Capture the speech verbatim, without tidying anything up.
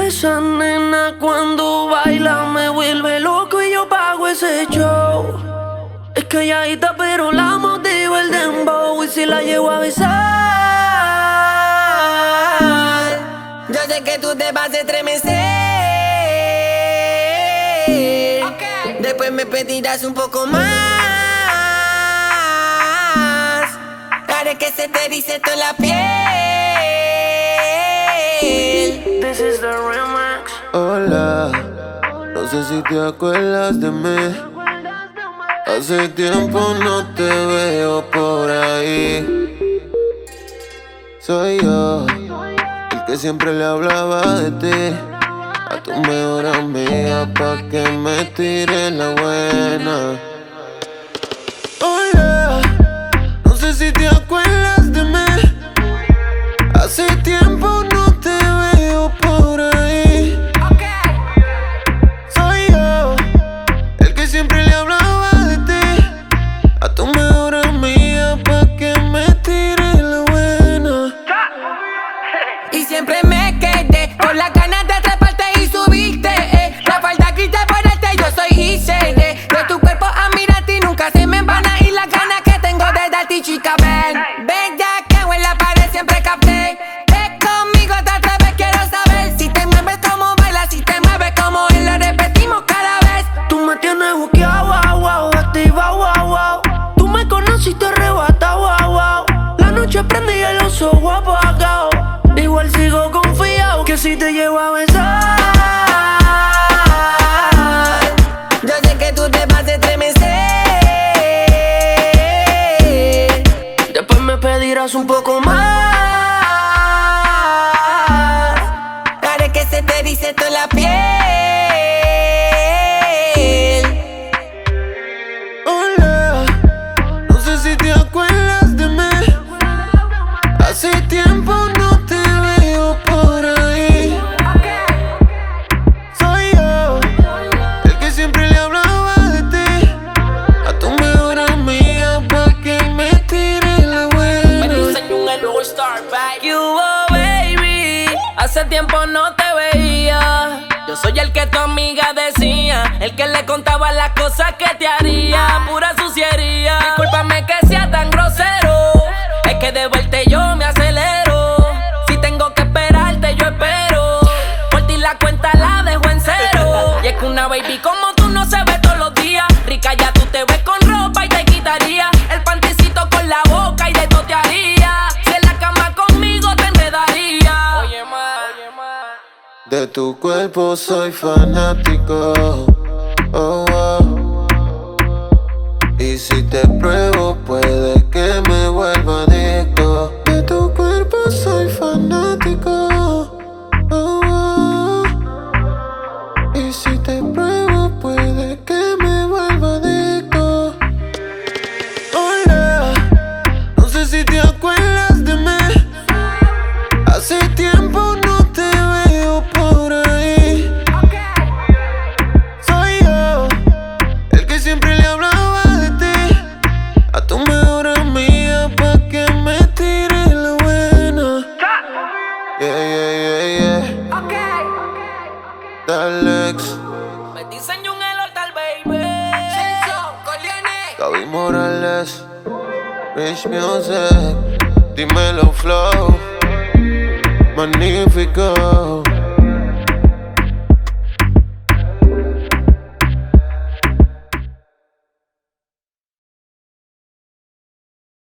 Esa nena cuando baila me vuelve loco y yo pago ese show. Es calladita pero la motiva el dembow y si la llevo a besar. Yo sé que tú te vas a estremecer. Okay. Después me pedirás un poco más. Haré que se te erice toda la piel. This is the remix. Hola, no sé si te acuerdas de mí. Hace tiempo no te veo por ahí. Soy yo, el que siempre le hablaba de ti a tu mejor amiga pa' que me tire la buena. Hola, no sé si te acuerdas de mí. Hace tiempo no te veo por ahí. Soy yo, el que siempre le hablaba de ti a tu mejor amiga pa' que me tire la buena. Y siempre me quedé con las ganas de atraparte y subirte, eh. La falda grita ponerte, yo soy Isene. De tu cuerpo a mirarte y nunca se me van a ir las ganas que tengo de darte, chica. Ven, ven ya que en la pared siempre capté. Ven conmigo otra vez, quiero saber si te mueves como bailas, si te mueves como él, lo repetimos cada vez. Tú me tienes buqueado, wow, wow, activa, wow, wow. Tú me conociste arrebatado, wow, wow. La noche prendí y el oso guapo apagado. Igual sigo confiado que si te llevo a besar. Yo sé que tú te vas a estremecer. Después me pedirás un poco más. Haré que se te erice toda la piel. Hola, no sé si te acuerdas de mí. Hace tiempo no te veo por ahí. Soy yo, el que siempre le hablaba de ti a tu mejor amiga pa' que me tire la buena. ¿Qué hubo, baby? Hace tiempo no te veía. Yo soy el que tu amiga decía, el que le contaba las cosas que te haría. Pura suciería. Discúlpame que sea tan grosero. Es que de vuelta yo me acelero. Si tengo que esperarte, yo espero. Por ti la cuenta la dejo en cero. Y es que una baby como tú no se ve todos los días. Rica ya tú te ves con ropa y te quitaría el panticito con la boca y de todo te haría. Si en la cama conmigo te enredaría. Oye, ma, oye, ma. De tu cuerpo soy fanático. Oh, oh. Y si te pruebo puede que me vuelva adicto. De tu cuerpo soy fanático. Oh, oh. Y si te pruebo puede que me vuelva adicto. Hola, no sé si te acuerdas de mí. Hace tiempo no te veo por ahí. Soy yo, el que siempre le hablaba de ti a tu mejor amiga pa' que me tire la buena. Yeah, yeah, yeah, yeah. Dalex, Me diseño un el altar, baby. Gaby Morales, Rich Music, dímelo flow, magnífico.